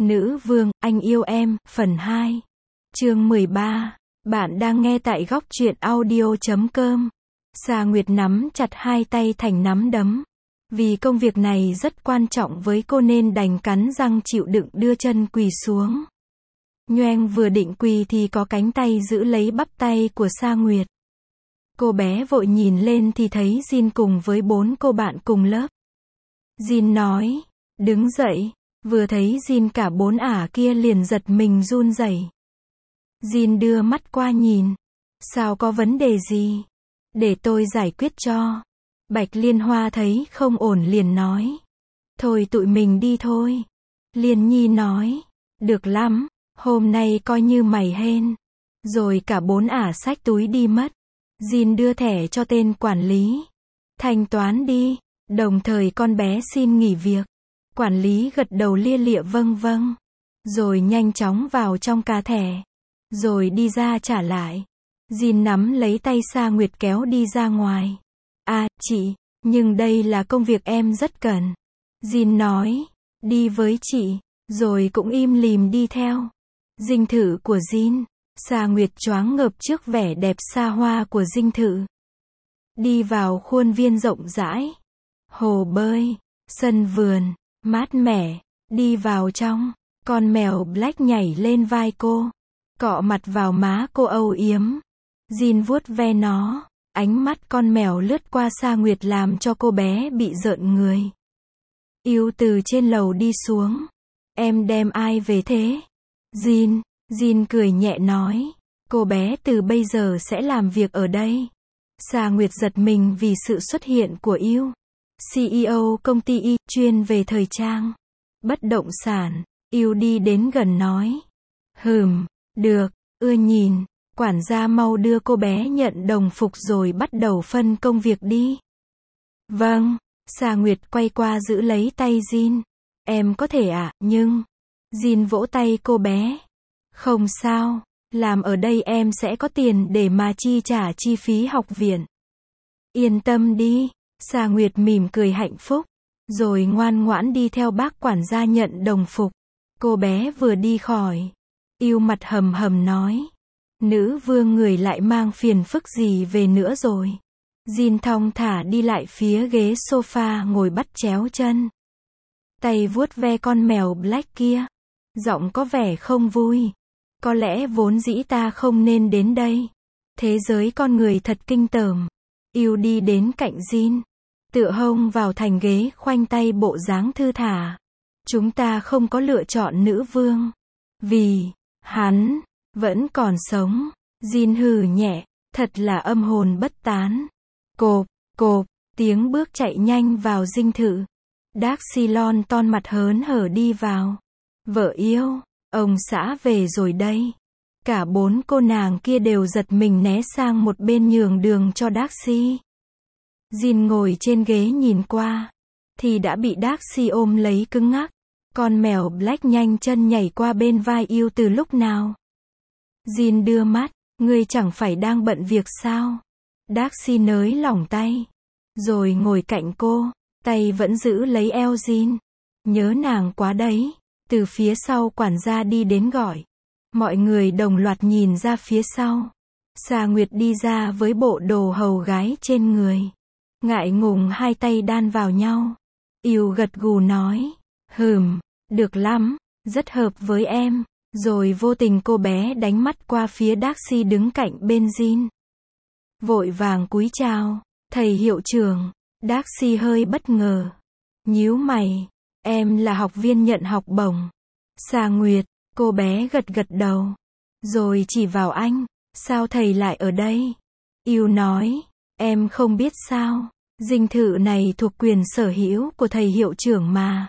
Nữ vương, anh yêu em, phần 2. Chương 13. Bạn đang nghe tại góc truyện audio.com. Sa Nguyệt nắm chặt hai tay thành nắm đấm. Vì công việc này rất quan trọng với cô nên đành cắn răng chịu đựng đưa chân quỳ xuống. Nhoeng vừa định quỳ thì có cánh tay giữ lấy bắp tay của Sa Nguyệt. Cô bé vội nhìn lên thì thấy Jin cùng với 4 cô bạn cùng lớp. Jin nói, đứng dậy. Vừa thấy Jin cả 4 ả kia liền giật mình run rẩy. Jin đưa mắt qua nhìn. Sao có vấn đề gì? Để tôi giải quyết cho. Bạch Liên Hoa thấy không ổn liền nói. Thôi tụi mình đi thôi. Liên Nhi nói. Được lắm, hôm nay coi như mày hên. Rồi cả 4 ả xách túi đi mất. Jin đưa thẻ cho tên quản lý. Thanh toán đi, đồng thời con bé xin nghỉ việc. Quản lý gật đầu lia lịa vâng vâng. Rồi nhanh chóng vào trong cà thẻ. Rồi đi ra trả lại. Jin nắm lấy tay Sa Nguyệt kéo đi ra ngoài. À, chị, nhưng đây là công việc em rất cần. Jin nói, đi với chị, rồi cũng im lìm đi theo. Dinh thự của Jin. Sa Nguyệt choáng ngợp trước vẻ đẹp xa hoa của dinh thự. Đi vào khuôn viên rộng rãi. Hồ bơi, sân vườn, mát mẻ, đi vào trong, con mèo Black nhảy lên vai cô, cọ mặt vào má cô âu yếm. Jin vuốt ve nó, ánh mắt con mèo lướt qua Sa Nguyệt làm cho cô bé bị rợn người. Yêu từ trên lầu đi xuống. Em đem ai về thế? Jin cười nhẹ nói, cô bé từ bây giờ sẽ làm việc ở đây. Sa Nguyệt giật mình vì sự xuất hiện của Yêu. CEO công ty Y, chuyên về thời trang, bất động sản. Yêu đi đến gần nói. Được, ưa nhìn. Quản gia mau đưa cô bé nhận đồng phục rồi bắt đầu phân công việc đi. Vâng. Sa Nguyệt quay qua giữ lấy tay Jin. Em có thể ạ, nhưng... Jin vỗ tay cô bé. Không sao, làm ở đây em sẽ có tiền để mà chi trả chi phí học viện. Yên tâm đi. Sa Nguyệt mỉm cười hạnh phúc, rồi ngoan ngoãn đi theo bác quản gia nhận đồng phục. Cô bé vừa đi khỏi, Yêu mặt hầm hầm nói. Nữ vương người lại mang phiền phức gì về nữa rồi. Jin thong thả đi lại phía ghế sofa ngồi bắt chéo chân. Tay vuốt ve con mèo Black kia. Giọng có vẻ không vui. Có lẽ vốn dĩ ta không nên đến đây. Thế giới con người thật kinh tởm. Yêu đi đến cạnh Jin. Tựa hông vào thành ghế khoanh tay bộ dáng thư thả. Chúng ta không có lựa chọn nữ vương. Vì, hắn, vẫn còn sống. Jin hừ nhẹ, thật là âm hồn bất tán. Cộp, tiếng bước chạy nhanh vào dinh thự. Darcy Lon mặt hớn hở đi vào. Vợ yêu, ông xã về rồi đây. Cả 4 cô nàng kia đều giật mình né sang một bên nhường đường cho Darcy. Jin ngồi trên ghế nhìn qua, thì đã bị Darcy ôm lấy cứng ngắc. Con mèo Black nhanh chân nhảy qua bên vai Yêu từ lúc nào. Jin đưa mắt, ngươi chẳng phải đang bận việc sao? Darcy nới lỏng tay, rồi ngồi cạnh cô, tay vẫn giữ lấy eo Jin. Nhớ nàng quá đấy. Từ phía sau quản gia đi đến gọi. Mọi người đồng loạt nhìn ra phía sau. Sa Nguyệt đi ra với bộ đồ hầu gái trên người. Ngại ngùng hai tay đan vào nhau. Yêu gật gù nói. Được lắm, rất hợp với em. Rồi vô tình cô bé đánh mắt qua phía Darcy đứng cạnh bên Jin. Vội vàng cúi chào. Thầy hiệu trưởng. Darcy hơi bất ngờ. Nhíu mày. Em là học viên nhận học bổng. Sa Nguyệt, cô bé gật gật đầu. Rồi chỉ vào anh. Sao thầy lại ở đây? Yêu nói. Em không biết sao. Dinh thự này thuộc quyền sở hữu của thầy hiệu trưởng mà.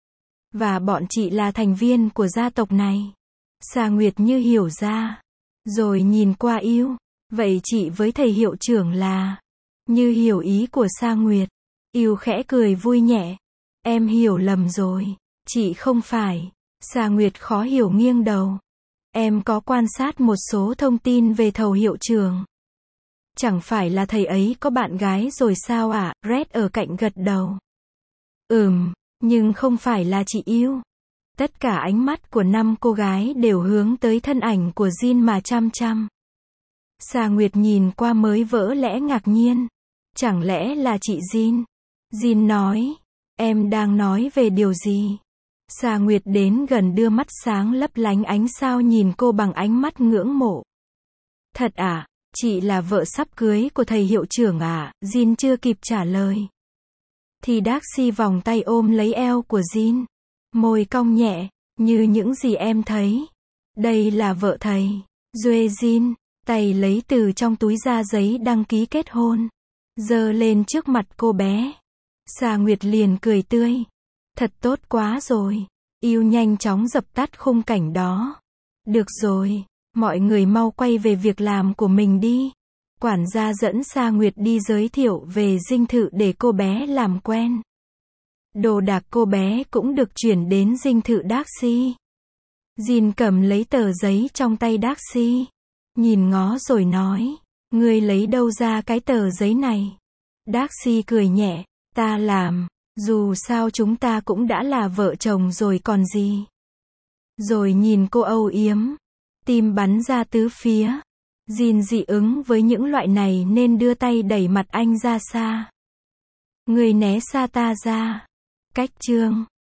Và bọn chị là thành viên của gia tộc này. Sa Nguyệt như hiểu ra. Rồi nhìn qua Yêu. Vậy chị với thầy hiệu trưởng là... Như hiểu ý của Sa Nguyệt. Yêu khẽ cười vui nhẹ. Em hiểu lầm rồi. Chị không phải. Sa Nguyệt khó hiểu nghiêng đầu. Em có quan sát một số thông tin về thầy hiệu trưởng. Chẳng phải là thầy ấy có bạn gái rồi sao ạ? Red ở cạnh gật đầu. Nhưng không phải là chị Yêu. Tất cả ánh mắt của 5 cô gái đều hướng tới thân ảnh của Jin mà chăm chăm. Sa Nguyệt nhìn qua mới vỡ lẽ ngạc nhiên. Chẳng lẽ là chị Jin? Jin nói, em đang nói về điều gì? Sa Nguyệt đến gần đưa mắt sáng lấp lánh ánh sao nhìn cô bằng ánh mắt ngưỡng mộ. Thật à, chị là vợ sắp cưới của thầy hiệu trưởng à? Jin chưa kịp trả lời thì Darcy vòng tay ôm lấy eo của Jin. Môi cong nhẹ, như những gì em thấy. Đây là vợ thầy. Duệ Jin, tay lấy từ trong túi ra giấy đăng ký kết hôn. Giơ lên trước mặt cô bé. Sa Nguyệt liền cười tươi. Thật tốt quá rồi. Yêu nhanh chóng dập tắt khung cảnh đó. Được rồi, mọi người mau quay về việc làm của mình đi. Quản gia dẫn Sa Nguyệt đi giới thiệu về dinh thự để cô bé làm quen. Đồ đạc cô bé cũng được chuyển đến dinh thự Darcy. Jin cầm lấy tờ giấy trong tay Darcy. Nhìn ngó rồi nói, ngươi lấy đâu ra cái tờ giấy này? Darcy cười nhẹ, ta làm, dù sao chúng ta cũng đã là vợ chồng rồi còn gì. Rồi nhìn cô âu yếm, tim bắn ra tứ phía. Jin dị ứng với những loại này nên đưa tay đẩy mặt anh ra xa. Ngươi né xa ta ra. Cách chương